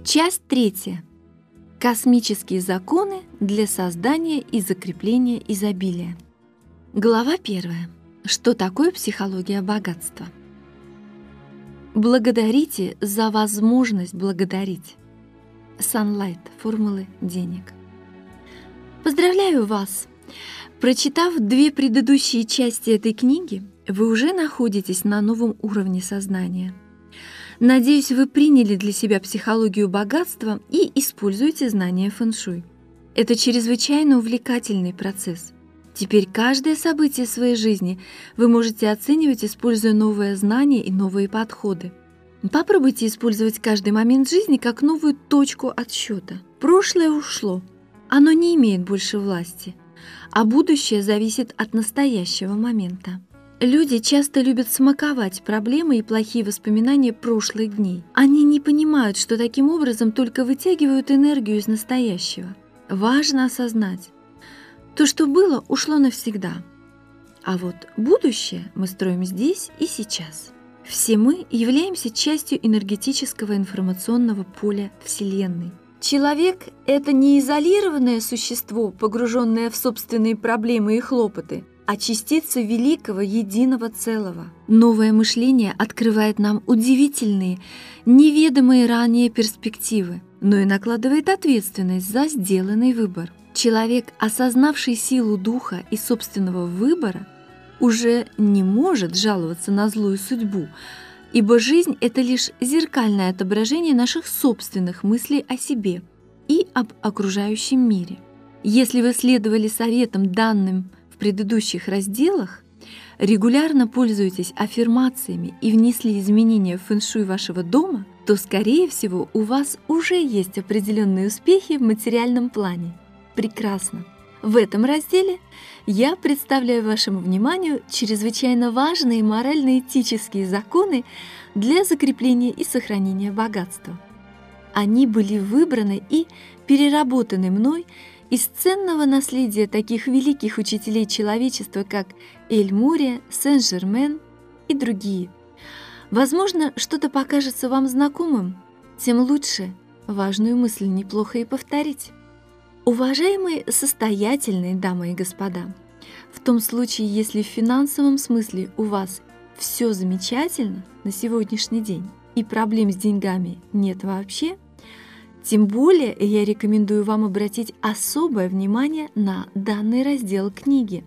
Часть 3. Космические законы для создания и закрепления изобилия. Глава 1. Что такое психология богатства? Благодарите за возможность благодарить. Sunlight. Формулы денег. Поздравляю вас! Прочитав 2 предыдущие части этой книги, вы уже находитесь на новом уровне сознания. Надеюсь, вы приняли для себя психологию богатства и используете знания фэн-шуй. Это чрезвычайно увлекательный процесс. Теперь каждое событие своей жизни вы можете оценивать, используя новые знания и новые подходы. Попробуйте использовать каждый момент жизни как новую точку отсчета. Прошлое ушло, оно не имеет больше власти, а будущее зависит от настоящего момента. Люди часто любят смаковать проблемы и плохие воспоминания прошлых дней. Они не понимают, что таким образом только вытягивают энергию из настоящего. Важно осознать, то, что было, ушло навсегда. А вот будущее мы строим здесь и сейчас. Все мы являемся частью энергетического информационного поля Вселенной. Человек — это не изолированное существо, погруженное в собственные проблемы и хлопоты, а частица великого единого целого. Новое мышление открывает нам удивительные, неведомые ранее перспективы, но и накладывает ответственность за сделанный выбор. Человек, осознавший силу духа и собственного выбора, уже не может жаловаться на злую судьбу, ибо жизнь — это лишь зеркальное отображение наших собственных мыслей о себе и об окружающем мире. Если вы следовали советам, данным в предыдущих разделах, регулярно пользуетесь аффирмациями и внесли изменения в фэн-шуй вашего дома, то, скорее всего, у вас уже есть определенные успехи в материальном плане. Прекрасно! В этом разделе я представляю вашему вниманию чрезвычайно важные морально-этические законы для закрепления и сохранения богатства. Они были выбраны и переработаны мной из ценного наследия таких великих учителей человечества, как Эль-Мурия, Сен-Жермен и другие. Возможно, что-то покажется вам знакомым, тем лучше важную мысль неплохо и повторить. Уважаемые состоятельные дамы и господа, в том случае, если в финансовом смысле у вас все замечательно на сегодняшний день и проблем с деньгами нет вообще, тем более я рекомендую вам обратить особое внимание на данный раздел книги.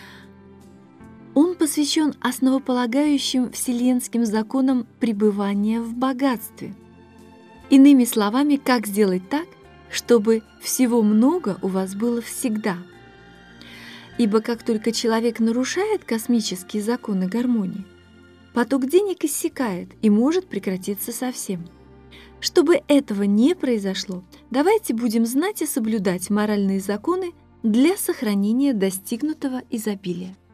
Он посвящен основополагающим вселенским законам пребывания в богатстве. Иными словами, как сделать так, чтобы всего много у вас было всегда. Ибо как только человек нарушает космические законы гармонии, поток денег иссякает и может прекратиться совсем. Чтобы этого не произошло, давайте будем знать и соблюдать моральные законы для сохранения достигнутого изобилия.